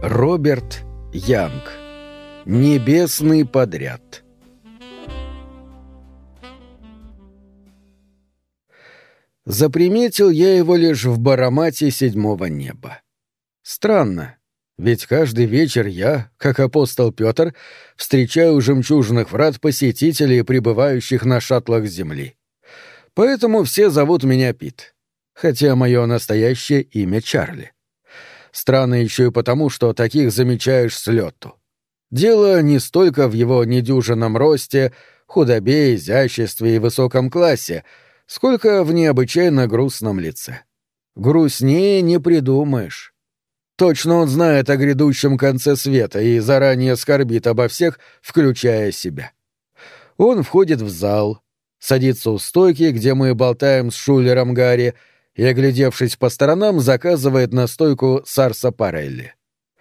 Роберт Янг. Небесный подряд. Заприметил я его лишь в баромате седьмого неба. Странно, ведь каждый вечер я, как апостол Петр, встречаю у жемчужных врат посетителей, прибывающих на шаттлах Земли. Поэтому все зовут меня Пит, хотя мое настоящее имя Чарли. Странно еще и потому, что таких замечаешь с лету. Дело не столько в его недюжинном росте, худобе, изяществе и высоком классе, сколько в необычайно грустном лице. Грустнее не придумаешь. Точно он знает о грядущем конце света и заранее скорбит обо всех, включая себя. Он входит в зал, садится у стойки, где мы болтаем с Шулером Гарри, и, оглядевшись по сторонам, заказывает настойку сарсапарелли.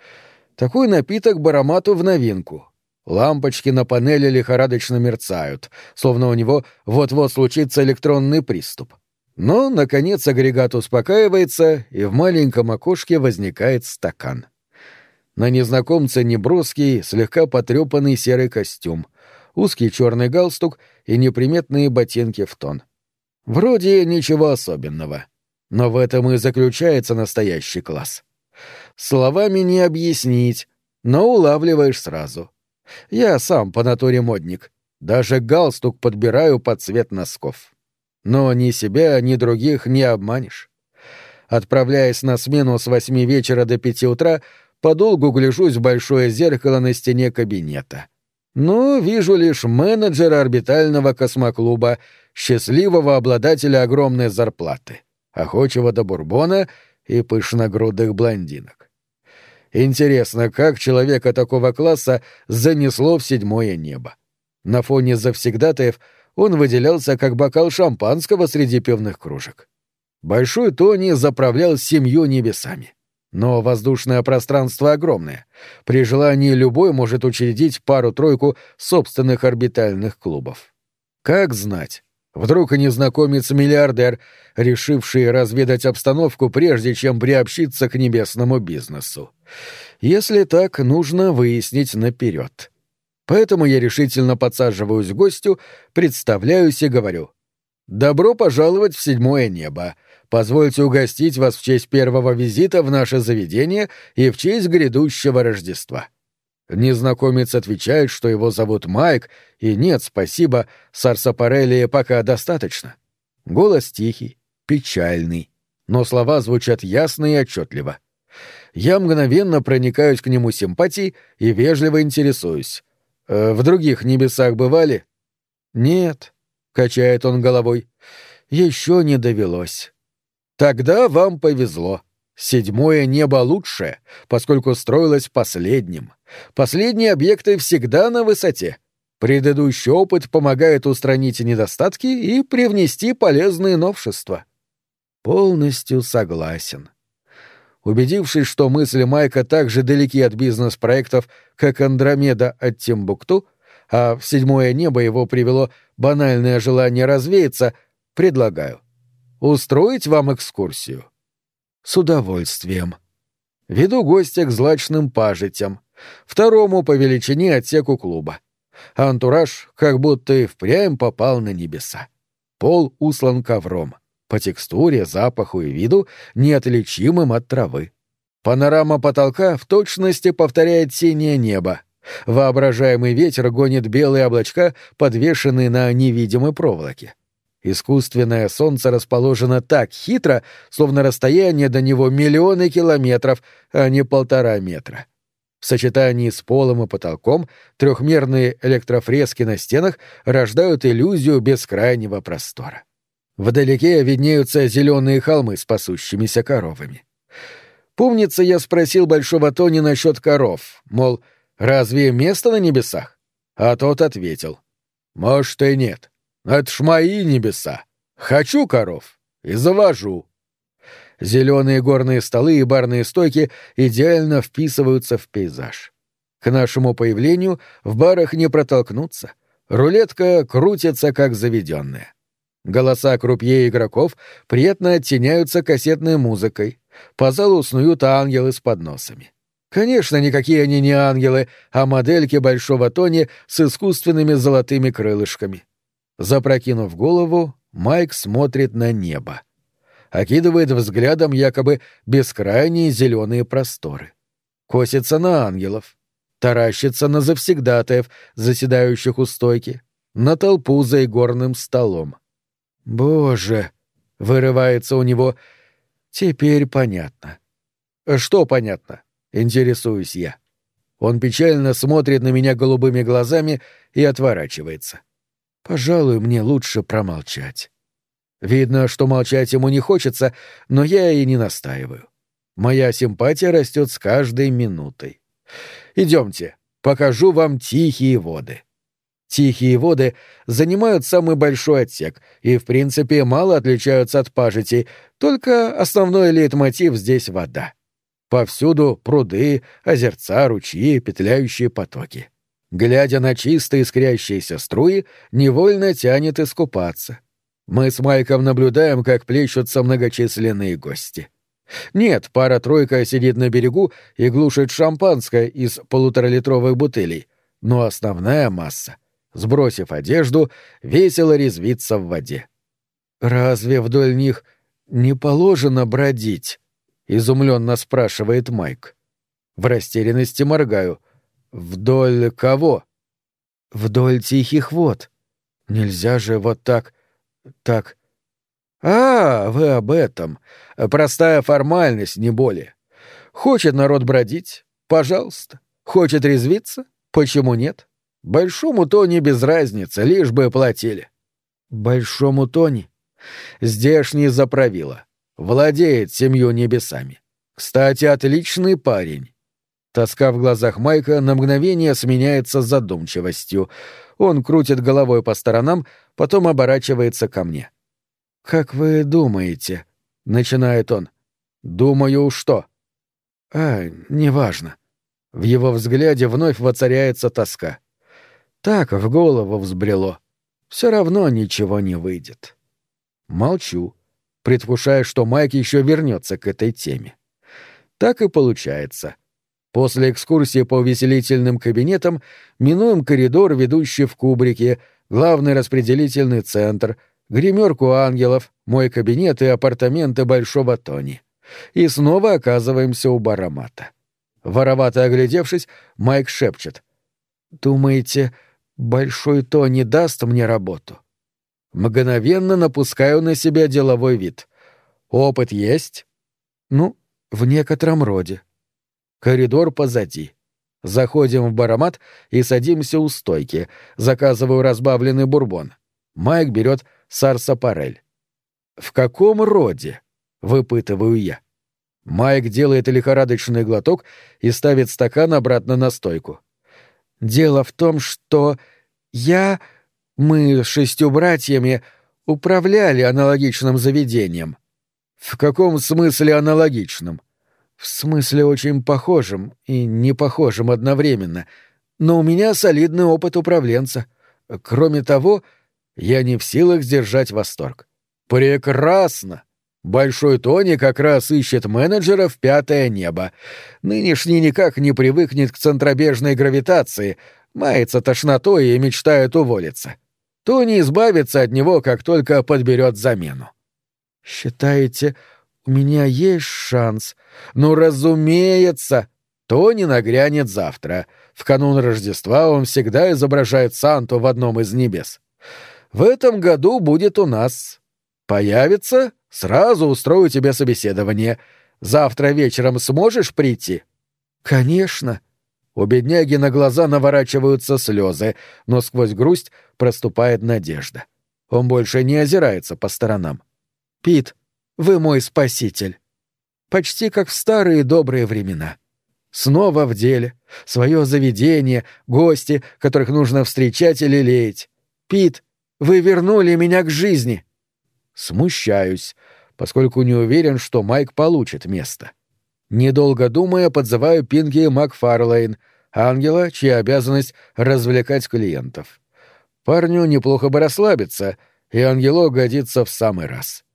Такой напиток баромату в новинку. Лампочки на панели лихорадочно мерцают, словно у него вот-вот случится электронный приступ. Но, наконец, агрегат успокаивается, и в маленьком окошке возникает стакан. На незнакомце неброский, слегка потрепанный серый костюм, узкий черный галстук и неприметные ботинки в тон. Вроде ничего особенного. Но в этом и заключается настоящий класс. Словами не объяснить, но улавливаешь сразу. Я сам по натуре модник. Даже галстук подбираю под цвет носков. Но ни себя, ни других не обманешь. Отправляясь на смену с 8 вечера до 5 утра, подолгу гляжусь в большое зеркало на стене кабинета. Но вижу лишь менеджера орбитального космоклуба, счастливого обладателя огромной зарплаты, охочего до бурбона и пышногрудых блондинок. Интересно, как человека такого класса занесло в седьмое небо. На фоне завсегдатаев он выделялся как бокал шампанского среди пивных кружек. Большой Тони заправлял 7 небесами. Но воздушное пространство огромное. При желании любой может учредить пару-тройку собственных орбитальных клубов. Как знать? Вдруг и незнакомец-миллиардер, решивший разведать обстановку, прежде чем приобщиться к небесному бизнесу. Если так, нужно выяснить наперед. Поэтому я решительно подсаживаюсь к гостю, представляюсь и говорю: «Добро пожаловать в седьмое небо. Позвольте угостить вас в честь первого визита в наше заведение и в честь грядущего Рождества». Незнакомец отвечает, что его зовут Майк, и нет, спасибо, сарсапарелли пока достаточно. Голос тихий, печальный, но слова звучат ясно и отчетливо. Я мгновенно проникаюсь к нему симпатией и вежливо интересуюсь: «В других небесах бывали?» «Нет», — качает он головой, — «еще не довелось». «Тогда вам повезло. Седьмое небо лучшее, поскольку строилось последним. Последние объекты всегда на высоте. Предыдущий опыт помогает устранить недостатки и привнести полезные новшества». Полностью согласен. Убедившись, что мысли Майка так же далеки от бизнес-проектов, как Андромеда от Тимбукту, а в седьмое небо его привело банальное желание развеяться, предлагаю: устроить вам экскурсию. С удовольствием. Веду гостя к злачным пажитям, второму по величине отсеку клуба. Антураж как будто и впрямь попал на небеса. Пол услан ковром, по текстуре, запаху и виду неотличимым от травы. Панорама потолка в точности повторяет синее небо. Воображаемый ветер гонит белые облачка, подвешенные на невидимой проволоке. Искусственное солнце расположено так хитро, словно расстояние до него миллионы километров, а не 1,5 метра. В сочетании с полом и потолком трехмерные электрофрески на стенах рождают иллюзию бескрайнего простора. Вдалеке виднеются зеленые холмы с пасущимися коровами. Помнится, я спросил Большого Тони насчет коров, мол, разве место на небесах? А тот ответил: «Может, и нет. Это ж мои небеса. Хочу коров и завожу». Зеленые горные столы и барные стойки идеально вписываются в пейзаж. К нашему появлению в барах не протолкнуться. Рулетка крутится как заведенная. Голоса крупье игроков приятно оттеняются кассетной музыкой. По залу снуют ангелы с подносами. Конечно, никакие они не ангелы, а модельки Большого Тони с искусственными золотыми крылышками. Запрокинув голову, Майк смотрит на небо. Окидывает взглядом якобы бескрайние зеленые просторы. Косится на ангелов. Таращится на завсегдатаев, заседающих у стойки. На толпу за игорным столом. «Боже!» — вырывается у него. «Теперь понятно». «Что понятно?» — интересуюсь я. Он печально смотрит на меня голубыми глазами и отворачивается. Пожалуй, мне лучше промолчать. Видно, что молчать ему не хочется, но я и не настаиваю. Моя симпатия растет с каждой минутой. Идемте, покажу вам тихие воды. Тихие воды занимают самый большой отсек и, в принципе, мало отличаются от пажитей, только основной лейтмотив здесь — вода. Повсюду пруды, озерца, ручьи, петляющие потоки. Глядя на чистые искрящиеся струи, невольно тянет искупаться. Мы с Майком наблюдаем, как плещутся многочисленные гости. Нет, пара-тройка сидит на берегу и глушит шампанское из 1,5-литровых бутылей, но основная масса, сбросив одежду, весело резвится в воде. «Разве вдоль них не положено бродить?» — изумленно спрашивает Майк. В растерянности моргаю. «Вдоль кого?» «Вдоль тихих вод. Нельзя же вот так... так...» «А, вы об этом. Простая формальность, не более. Хочет народ бродить? Пожалуйста. Хочет резвиться? Почему нет? Большому Тони без разницы, лишь бы платили». «Большому Тони?» «Здешний заправила. Владеет 7 небесами. Кстати, отличный парень». Тоска в глазах Майка на мгновение сменяется задумчивостью. Он крутит головой по сторонам, потом оборачивается ко мне. «Как вы думаете?» — начинает он. «Думаю, что?» Неважно». В его взгляде вновь воцаряется тоска. Так в голову взбрело. Все равно ничего не выйдет. Молчу, предвкушая, что Майк еще вернется к этой теме. Так и получается. После экскурсии по увеселительным кабинетам минуем коридор, ведущий в кубрики, главный распределительный центр, гримерку ангелов, мой кабинет и апартаменты Большого Тони. И снова оказываемся у Барамата. Воровато оглядевшись, Майк шепчет. «Думаете, Большой Тони даст мне работу?» Мгновенно напускаю на себя деловой вид. «Опыт есть?» «Ну, в некотором роде». Коридор позади. Заходим в Барамат и садимся у стойки. Заказываю разбавленный бурбон. Майк берет сарсапарель. «В каком роде?» — выпытываю я. Майк делает лихорадочный глоток и ставит стакан обратно на стойку. «Дело в том, что мы с 6 братьями управляли аналогичным заведением». «В каком смысле аналогичным?» «В смысле очень похожим и не похожим одновременно. Но у меня солидный опыт управленца. Кроме того, я не в силах сдержать восторг». «Прекрасно! Большой Тони как раз ищет менеджера в 5-е небо. Нынешний никак не привыкнет к центробежной гравитации, мается тошнотой и мечтает уволиться. Тони избавится от него, как только подберет замену». «Считаете, у меня есть шанс?» «Ну, разумеется! Тони нагрянет завтра. В канун Рождества он всегда изображает Санту в одном из небес. В этом году будет у нас. Появится, сразу устрою тебе собеседование. Завтра вечером сможешь прийти?» «Конечно». У бедняги на глаза наворачиваются слезы, но сквозь грусть проступает надежда. Он больше не озирается по сторонам. «Пит, вы мой спаситель». Почти как в старые добрые времена. Снова в деле. Свое заведение, гости, которых нужно встречать или лелеять. «Пит, вы вернули меня к жизни». Смущаюсь, поскольку не уверен, что Майк получит место. Недолго думая, подзываю Пинки Макфарлейн, ангела, чья обязанность — развлекать клиентов. Парню неплохо бы расслабиться, и ангелок годится в самый раз.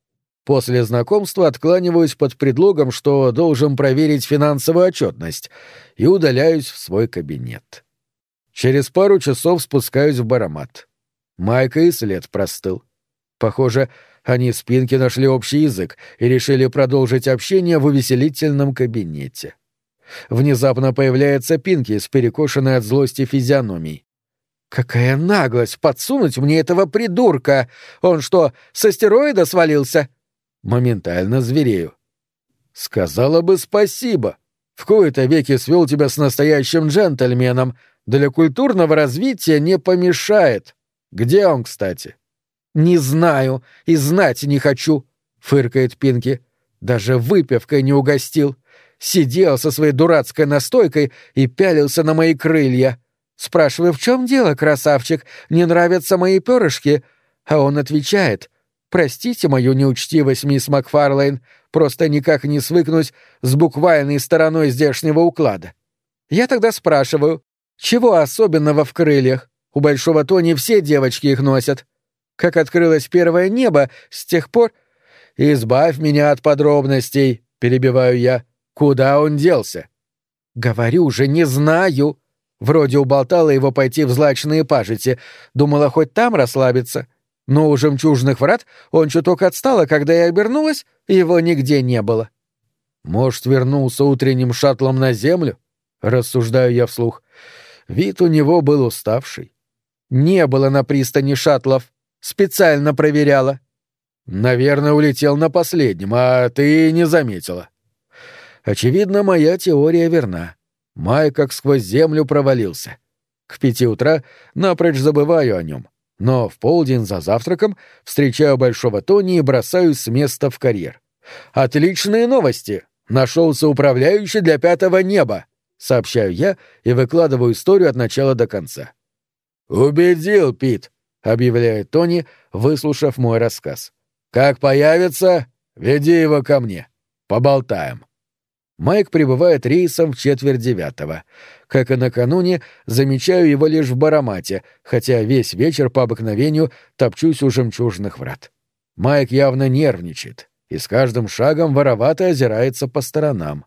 После знакомства откланиваюсь под предлогом, что должен проверить финансовую отчетность, и удаляюсь в свой кабинет. Через пару часов спускаюсь в Барамат. Майка и след простыл. Похоже, они с Пинки нашли общий язык и решили продолжить общение в увеселительном кабинете. Внезапно появляется Пинки с перекошенной от злости физиономией. «Какая наглость подсунуть мне этого придурка! Он что, с астероида свалился?» Моментально зверею. «Сказала бы спасибо. В кои-то веки свел тебя с настоящим джентльменом. Для культурного развития не помешает. Где он, кстати?» «Не знаю и знать не хочу», — фыркает Пинки. «Даже выпивкой не угостил. Сидел со своей дурацкой настойкой и пялился на мои крылья. Спрашиваю, в чем дело, красавчик? Не нравятся мои перышки?» А он отвечает: «Простите мою неучтивость, мисс Макфарлейн, просто никак не свыкнусь с буквальной стороной здешнего уклада». Я тогда спрашиваю, чего особенного в крыльях? У Большого Тони все девочки их носят. Как открылось первое небо, с тех пор... «Избавь меня от подробностей», — перебиваю я. «Куда он делся?» «Говорю же, не знаю». Вроде уболтала его пойти в злачные пажити. Думала, хоть там расслабиться. Но у жемчужных врат он чуток отстал, а когда я обернулась, его нигде не было. «Может, вернулся утренним шаттлом на землю?» — рассуждаю я вслух. Вид у него был уставший. «Не было на пристани шаттлов. Специально проверяла». «Наверное, улетел на последнем, а ты не заметила». Очевидно, моя теория верна. Май как сквозь землю провалился. К 5 утра напрочь забываю о нем, но в полдень за завтраком встречаю Большого Тони и бросаюсь с места в карьер. «Отличные новости! Нашелся управляющий для 5-го неба!» — сообщаю я и выкладываю историю от начала до конца. «Убедил, Пит!» — объявляет Тони, выслушав мой рассказ. «Как появится, веди его ко мне. Поболтаем». Майк прибывает рейсом в 8:45. Как и накануне, замечаю его лишь в Барамате, хотя весь вечер по обыкновению топчусь у жемчужных врат. Майк явно нервничает и с каждым шагом воровато озирается по сторонам.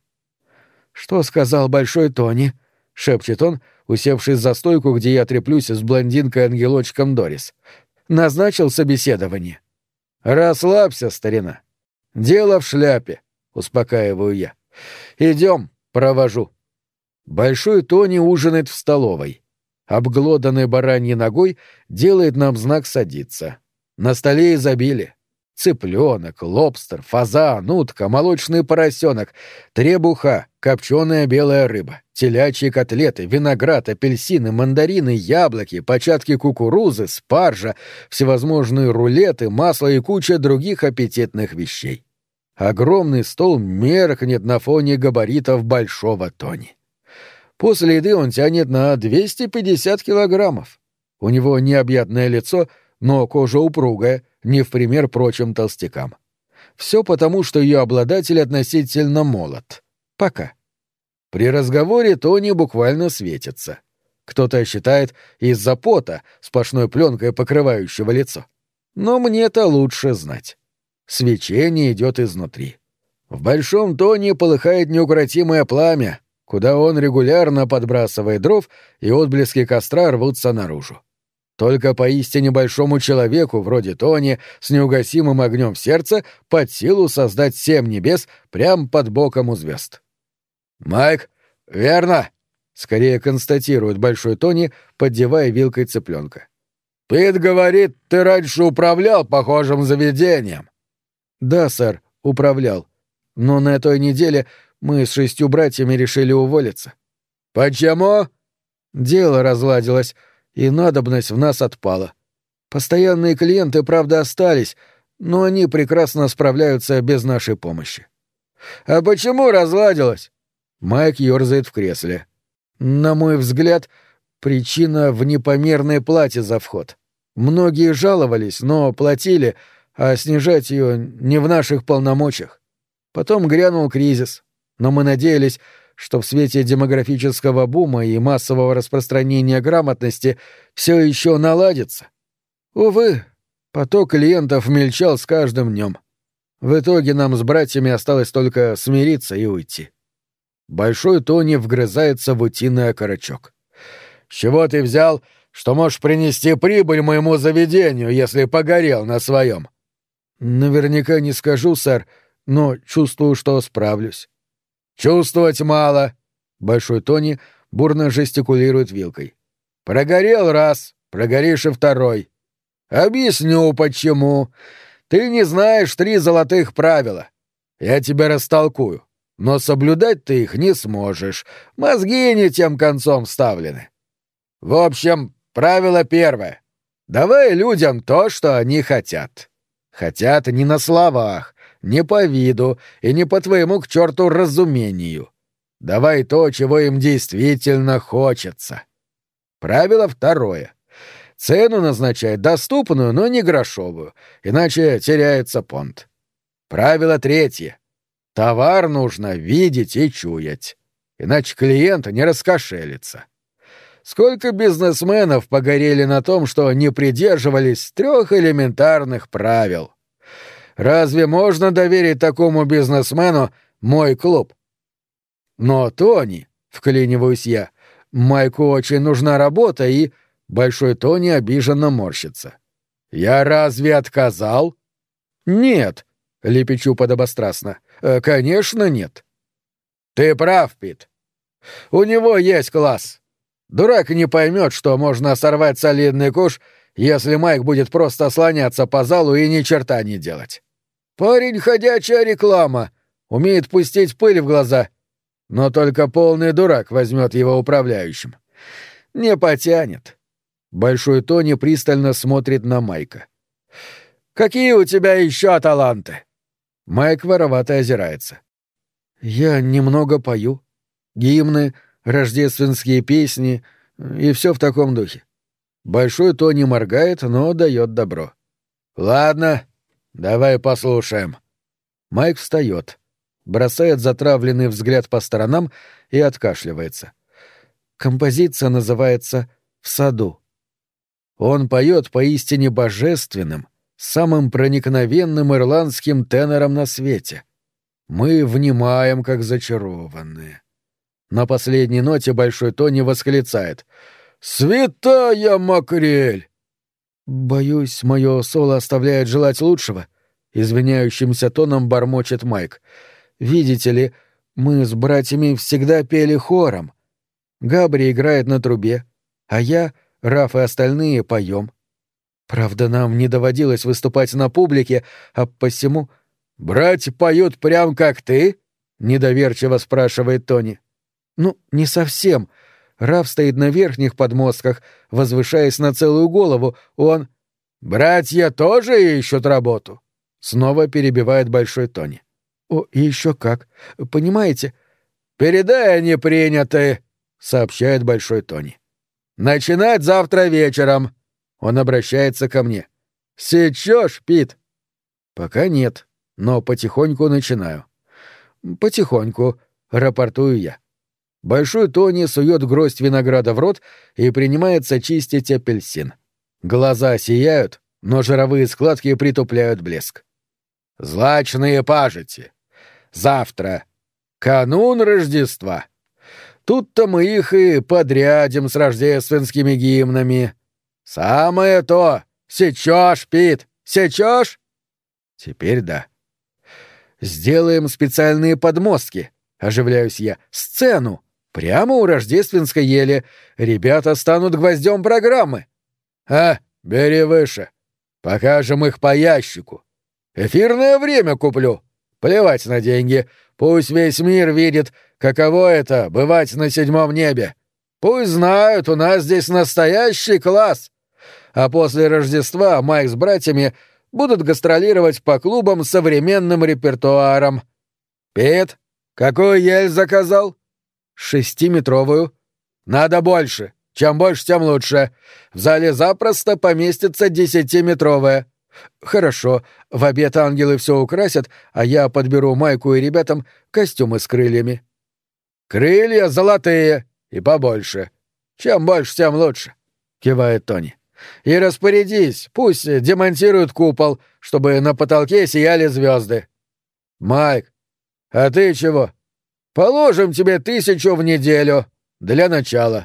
«Что сказал Большой Тони?» — шепчет он, усевшись за стойку, где я треплюсь с блондинкой-ангелочком Дорис. «Назначил собеседование». «Расслабься, старина. Дело в шляпе», — успокаиваю я. «Идем, провожу». Большой Тони ужинает в столовой. Обглоданной бараньей ногой делает нам знак садиться. На столе изобилие. Цыпленок, лобстер, фазан, утка, молочный поросенок, требуха, копченая белая рыба, телячьи котлеты, виноград, апельсины, мандарины, яблоки, початки кукурузы, спаржа, всевозможные рулеты, масло и куча других аппетитных вещей. Огромный стол меркнет на фоне габаритов Большого Тони. После еды он тянет на 250 килограммов. У него необъятное лицо, но кожа упругая, не в пример прочим толстякам. Все потому, что ее обладатель относительно молод. Пока. При разговоре Тони буквально светится. Кто-то считает из-за пота, сплошной пленкой покрывающего лицо. Но мне-то лучше знать. Свечение идет изнутри. В Большом Тони полыхает неукротимое пламя, куда он регулярно подбрасывает дров, и отблески костра рвутся наружу. Только поистине большому человеку, вроде Тони, с неугасимым огнем в сердце, под силу создать 7 небес прямо под боком у звезд. «Майк, верно!» — скорее констатирует Большой Тони, поддевая вилкой цыпленка. «Пит говорит, ты раньше управлял похожим заведением». «Да, сэр, управлял. Но на той неделе мы с 6 братьями решили уволиться». «Почему?» «Дело разладилось, и надобность в нас отпала. Постоянные клиенты, правда, остались, но они прекрасно справляются без нашей помощи». «А почему разладилось?» Майк ёрзает в кресле. «На мой взгляд, причина в непомерной плате за вход. Многие жаловались, но платили, а снижать ее не в наших полномочиях. Потом грянул кризис, но мы надеялись, что в свете демографического бума и массового распространения грамотности все еще наладится. Увы, поток клиентов мельчал с каждым днем. В итоге нам с братьями осталось только смириться и уйти. Большой Тони вгрызается в утиный окорочок. «С чего ты взял, что можешь принести прибыль моему заведению, если погорел на своем?» «Наверняка не скажу, сэр, но чувствую, что справлюсь». «Чувствовать мало». Большой Тони бурно жестикулирует вилкой. «Прогорел раз, прогоришь и второй. Объясню, почему. Ты не знаешь 3 золотых правила. Я тебя растолкую, но соблюдать ты их не сможешь. Мозги не тем концом вставлены. В общем, правило первое. Давай людям то, что они хотят. Хотят не на словах, не по виду и не по твоему к черту разумению. Давай то, чего им действительно хочется. Правило второе. Цену назначай доступную, но не грошовую, иначе теряется понт. Правило третье. Товар нужно видеть и чуять, иначе клиент не раскошелится. Сколько бизнесменов погорели на том, что не придерживались 3 элементарных правил. Разве можно доверить такому бизнесмену мой клуб? Но, Тони, вклиниваюсь я, Майку очень нужна работа, и... Большой Тони обиженно морщится. «Я разве отказал?» «Нет», — лепечу подобострастно. «Конечно, нет». «Ты прав, Пит. У него есть класс. Дурак не поймет, что можно сорвать солидный куш, если Майк будет просто слоняться по залу и ни черта не делать. Парень — ходячая реклама, умеет пустить пыль в глаза, но только полный дурак возьмет его управляющим. Не потянет». Большой Тони пристально смотрит на Майка. «Какие у тебя еще таланты?» Майк воровато озирается. «Я немного пою. Гимны, рождественские песни и все в таком духе». Большой Тони моргает, но дает добро. «Ладно, давай послушаем». Майк встает, бросает затравленный взгляд по сторонам и откашливается. Композиция называется «В саду». Он поет поистине божественным, самым проникновенным ирландским тенором на свете. Мы внимаем, как зачарованные. На последней ноте Большой Тони восклицает: «Святая макрель!» «Боюсь, мое соло оставляет желать лучшего», — извиняющимся тоном бормочет Майк. «Видите ли, мы с братьями всегда пели хором. Габри играет на трубе, а я, Раф и остальные поем. Правда, нам не доводилось выступать на публике, а посему...» «Братья поют прям как ты?» — недоверчиво спрашивает Тони. «Ну, не совсем. Раф стоит на верхних подмостках, возвышаясь на целую голову. Он...» «Братья тоже ищут работу?» — снова перебивает Большой Тони. «О, и еще как. Понимаете?» «Передай, они приняты», — сообщает Большой Тони. «Начинать завтра вечером». Он обращается ко мне. «Сечешь, Пит?» «Пока нет, но потихоньку начинаю». «Потихоньку», — рапортую я. Большой Тони сует гроздь винограда в рот и принимается чистить апельсин. Глаза сияют, но жировые складки притупляют блеск. «Злачные пажити. Завтра. Канун Рождества. Тут-то мы их и подрядим с рождественскими гимнами. Самое то! Сечешь, Пит? Сечешь?» «Теперь да». «Сделаем специальные подмостки», — оживляюсь я, — «сцену. Прямо у рождественской ели. Ребята станут гвоздем программы». Бери выше. Покажем их по ящику. Эфирное время куплю. Плевать на деньги. Пусть весь мир видит, каково это — бывать на 7-м небе. Пусть знают, у нас здесь настоящий класс. А после Рождества Майк с братьями будут гастролировать по клубам с современным репертуаром. Пит, какую ель заказал? 6-метровую. Надо больше. Чем больше, тем лучше. В зале запросто поместится 10-метровая. Хорошо, в обед ангелы все украсят, а я подберу Майку и ребятам костюмы с крыльями. Крылья золотые и побольше. Чем больше, тем лучше, кивает Тони. И распорядись, пусть демонтируют купол, чтобы на потолке сияли звезды. «Майк, а ты чего? Положим тебе 1000 в неделю. Для начала».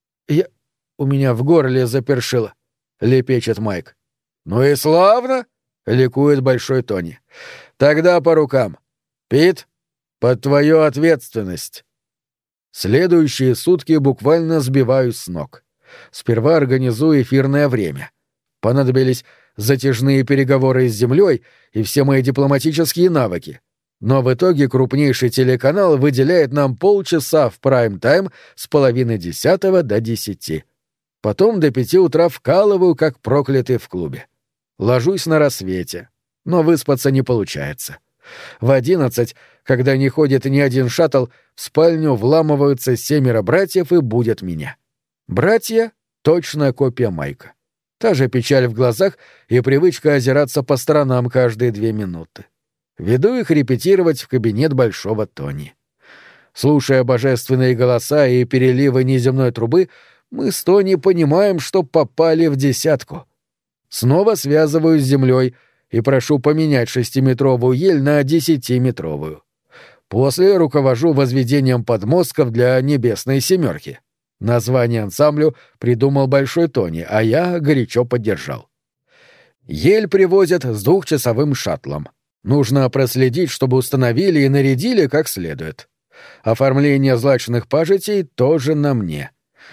У меня в горле запершило», — лепечет Майк. «Ну и славно!» — ликует Большой Тони. «Тогда по рукам. Пит, под твою ответственность». Следующие сутки буквально сбиваюсь с ног. Сперва организую эфирное время. Понадобились затяжные переговоры с землей и все мои дипломатические навыки. Но в итоге крупнейший телеканал выделяет нам полчаса в прайм-тайм с 9:30 до 10. Потом до 5 утра вкалываю, как проклятый в клубе. Ложусь на рассвете, но выспаться не получается. В 11, когда не ходит ни один шаттл, в спальню вламываются 7 братьев и будят меня. Братья — точная копия Майка. Та же печаль в глазах и привычка озираться по сторонам каждые 2 минуты. Веду их репетировать в кабинет Большого Тони. Слушая божественные голоса и переливы неземной трубы, мы с Тони понимаем, что попали в 10. Снова связываюсь с землей и прошу поменять 6-метровую ель на 10-метровую. После руковожу возведением подмостков для «Небесной семерки». Название ансамблю придумал Большой Тони, а я горячо поддержал. Ель привозят с 2-часовым шаттлом. Нужно проследить, чтобы установили и нарядили как следует. Оформление злачных пажитей тоже на мне.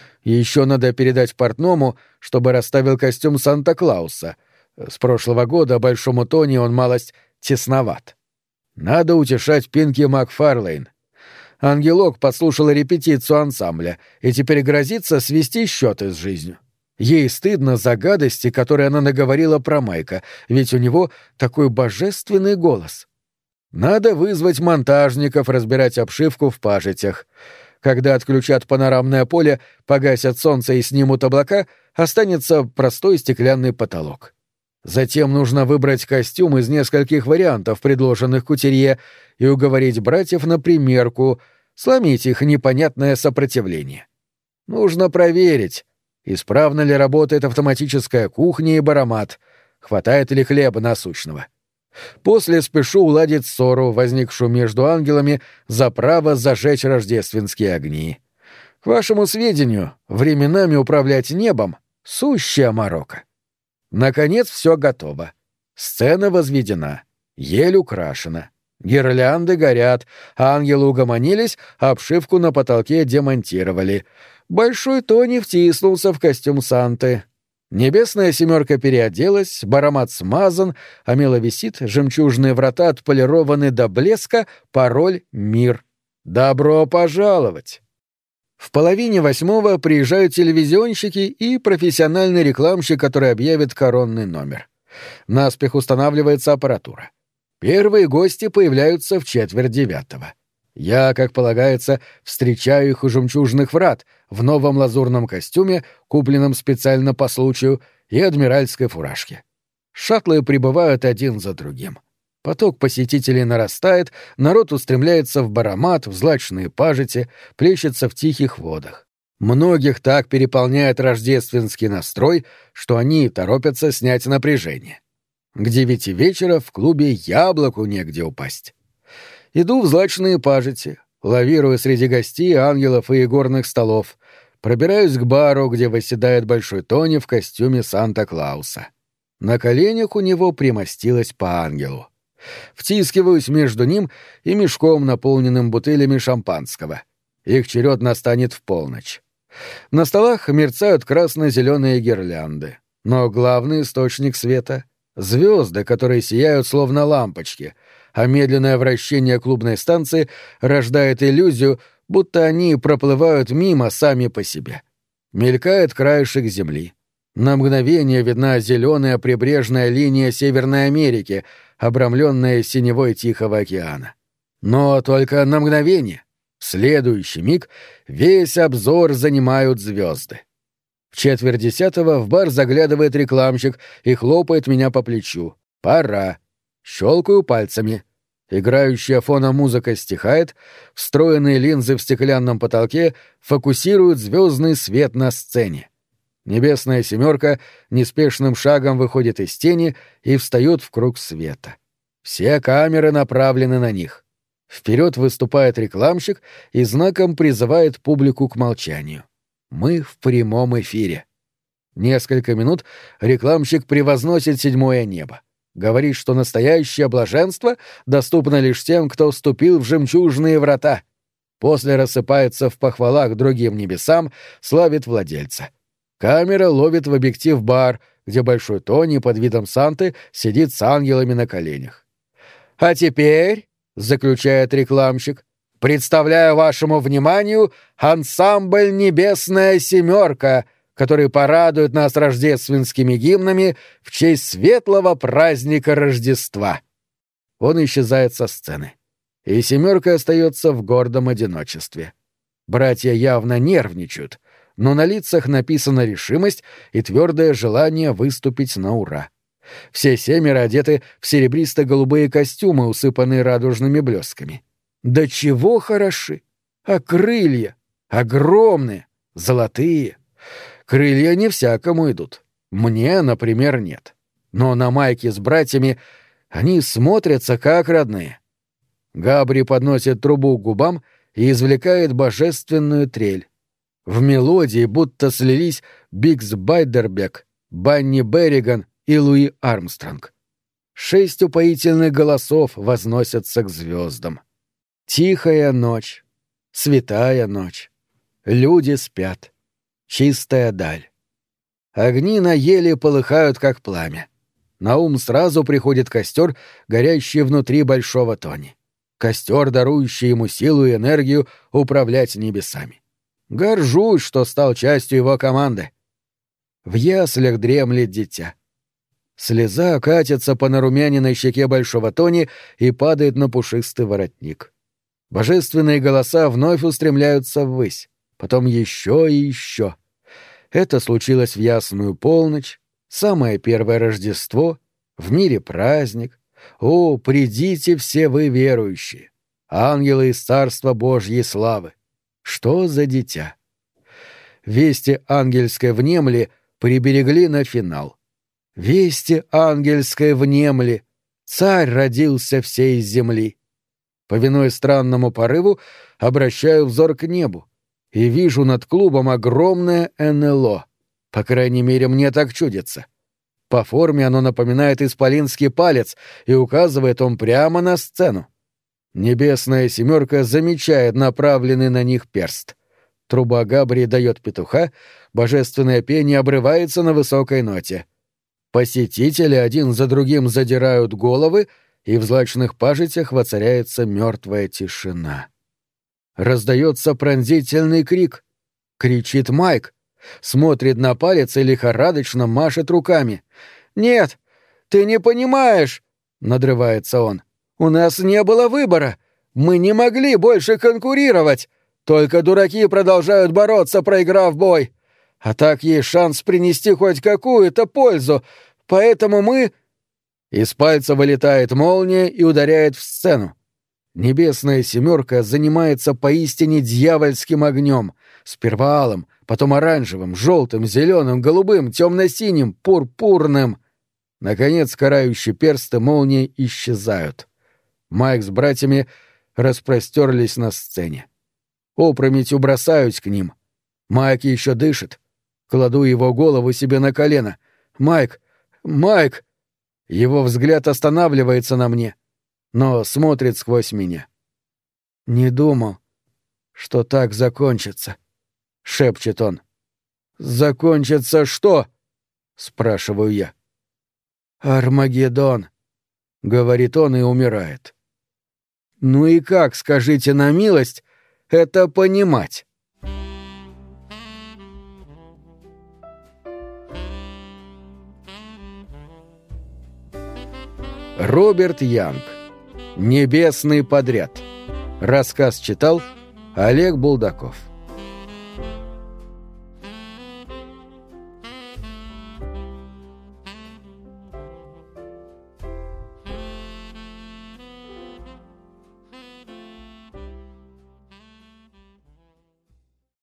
Еще надо передать портному, чтобы расставил костюм Санта-Клауса. С прошлого года Большому Тони он малость тесноват. Надо утешать Пинки Макфарлейн. Ангелок подслушала репетицию ансамбля и теперь грозится свести счеты с жизнью. Ей стыдно за гадости, которые она наговорила про Майка, ведь у него такой божественный голос. Надо вызвать монтажников разбирать обшивку в пажитях. Когда отключат панорамное поле, погасят солнце и снимут облака, останется простой стеклянный потолок. Затем нужно выбрать костюм из нескольких вариантов, предложенных кутюрье, и уговорить братьев на примерку, сломить их непонятное сопротивление. Нужно проверить, исправно ли работает автоматическая кухня и баромат, хватает ли хлеба насущного. После спешу уладить ссору, возникшую между ангелами, за право зажечь рождественские огни. К вашему сведению, временами управлять небом — сущая морока. Наконец все готово. Сцена возведена, ель украшена, гирлянды горят, ангелы угомонились, обшивку на потолке демонтировали. Большой Тони втиснулся в костюм Санты. Небесная семерка переоделась, баромат смазан, а мило висит, жемчужные врата отполированы до блеска, пароль «Мир». Добро пожаловать! В 7:30 приезжают телевизионщики и профессиональный рекламщик, который объявит коронный номер. Наспех устанавливается аппаратура. Первые гости появляются в 8:45. Я, как полагается, встречаю их у жемчужных врат в новом лазурном костюме, купленном специально по случаю, и адмиральской фуражке. Шаттлы прибывают один за другим. Поток посетителей нарастает, народ устремляется в баромат, в злачные пажити, плещется в тихих водах. Многих так переполняет рождественский настрой, что они торопятся снять напряжение. К 9 вечера в клубе яблоку негде упасть. Иду в злачные пажити, лавирую среди гостей, ангелов и игорных столов, пробираюсь к бару, где восседает Большой Тони в костюме Санта-Клауса. На коленях у него примостилась по ангелу. Втискиваюсь между ним и мешком, наполненным бутылями шампанского. Их черед настанет в полночь. На столах мерцают красно-зеленые гирлянды. Но главный источник света — звезды, которые сияют словно лампочки, а медленное вращение клубной станции рождает иллюзию, будто они проплывают мимо сами по себе. Мелькает краешек земли. На мгновение видна зеленая прибрежная линия Северной Америки, обрамленная синевой Тихого океана. Но только на мгновение. В следующий миг весь обзор занимают звезды. В 9:45 в бар заглядывает рекламщик и хлопает меня по плечу. «Пора». Щелкаю пальцами. Играющая фоном музыка стихает, встроенные линзы в стеклянном потолке фокусируют звездный свет на сцене. Небесная семерка неспешным шагом выходит из тени и встает в круг света. Все камеры направлены на них. Вперед выступает рекламщик и знаком призывает публику к молчанию. Мы в прямом эфире. Несколько минут рекламщик превозносит седьмое небо. Говорит, что настоящее блаженство доступно лишь тем, кто вступил в жемчужные врата. После рассыпается в похвалах другим небесам, славит владельца. Камера ловит в объектив бар, где Большой Тони под видом Санты сидит с ангелами на коленях. «А теперь, — заключает рекламщик, — представляю вашему вниманию ансамбль «Небесная семерка», который порадует нас рождественскими гимнами в честь светлого праздника Рождества». Он исчезает со сцены. И семерка остается в гордом одиночестве. Братья явно нервничают, но на лицах написана решимость и твердое желание выступить на ура. Все семеро одеты в серебристо-голубые костюмы, усыпанные радужными блестками. Да чего хороши! А крылья! Огромные! Золотые! Крылья не всякому идут. Мне, например, нет. Но на майке с братьями они смотрятся как родные. Габри подносит трубу к губам и извлекает божественную трель. В мелодии будто слились Бигс Байдербек, Банни Берриган и Луи Армстронг. 6 упоительных голосов возносятся к звездам. Тихая ночь, святая ночь. Люди спят. Чистая даль. Огни на еле полыхают, как пламя. На ум сразу приходит костер, горящий внутри Большого Тони. Костер, дарующий ему силу и энергию управлять небесами. Горжусь, что стал частью его команды. В яслях дремлет дитя. Слеза катится по нарумяненной щеке Большого Тони и падает на пушистый воротник. Божественные голоса вновь устремляются ввысь, потом еще и еще. Это случилось в ясную полночь, самое первое Рождество, в мире праздник. О, придите все вы верующие, ангелы из Царства Божьей славы! Что за дитя? Вести ангельской внемли приберегли на финал. Вести ангельской внемли, царь родился всей земли. Повинуясь странному порыву, обращаю взор к небу и вижу над клубом огромное НЛО. По крайней мере, мне так чудится. По форме оно напоминает исполинский палец, и указывает он прямо на сцену. Небесная семерка замечает направленный на них перст. Труба Габри дает петуха, божественное пение обрывается на высокой ноте. Посетители один за другим задирают головы, и в злачных пажитях воцаряется мертвая тишина. Раздается пронзительный крик. Кричит Майк. Смотрит на палец и лихорадочно машет руками. «Нет, ты не понимаешь!» — надрывается он. «У нас не было выбора. Мы не могли больше конкурировать. Только дураки продолжают бороться, проиграв бой. А так есть шанс принести хоть какую-то пользу. Поэтому мы...» Из пальца вылетает молния и ударяет в сцену. Небесная семерка занимается поистине дьявольским огнем. Сперва алым, потом оранжевым, желтым, зеленым, голубым, темно-синим, пурпурным. Наконец, карающие персты молнии исчезают. Майк с братьями распростерлись на сцене. Опрометью бросаюсь к ним. Майк еще дышит. Кладу его голову себе на колено. «Майк! Майк!» Его взгляд останавливается на мне, но смотрит сквозь меня. «Не думал, что так закончится», — шепчет он. «Закончится что?» — спрашиваю я. «Армагеддон», — говорит он и умирает. Ну и как, скажите на милость, это понимать? Роберт Янг. «Небесный подряд». Рассказ читал Олег Булдаков.